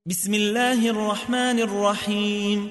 بسم الله الرحمن الرحيم.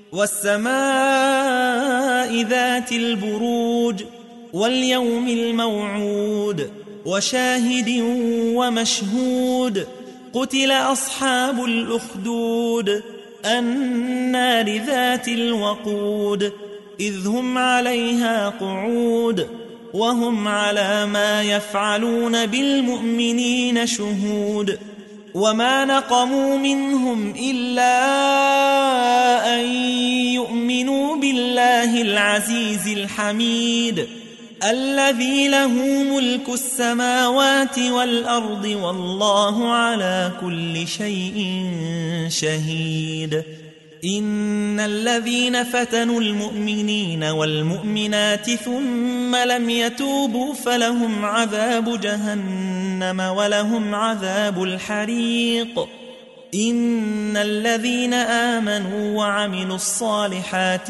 والسماء ذات البروج واليوم الموعود وشاهد ومشهود. قتل أصحاب الأخدود النار ذات الوقود إذ هم عليها قعود وهم على ما يفعلون بالمؤمنين شهود. وما نقموا منهم إلا أن يؤمنوا بالله العزيز الحميد الذي له ملك السماوات والأرض والله على كل شيء شهيد. إن الذين فتنوا المؤمنين والمؤمنات ثم لم يتوبوا فلهم عذاب جهنم ولهم عذاب الحريق. إن الذين آمنوا وعملوا الصالحات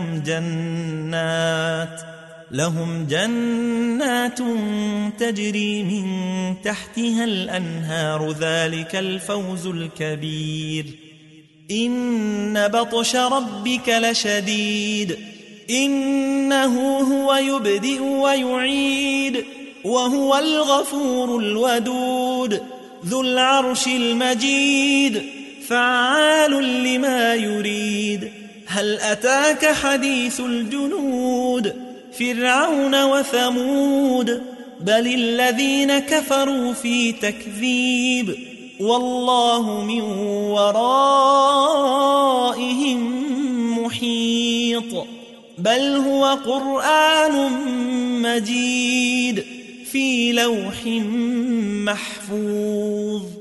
لهم جنات تجري من تحتها الأنهار ذلك الفوز الكبير. إن بطش ربك لشديد إنه هو يبدئ ويعيد وهو الغفور الودود ذو العرش المجيد فعال لما يريد. هل أتاك حديث الجنود فرعون وثمود بل الذين كفروا في تكذيب والله من ورائهم محيط. بل هو قرآن مجيد في لوح محفوظ.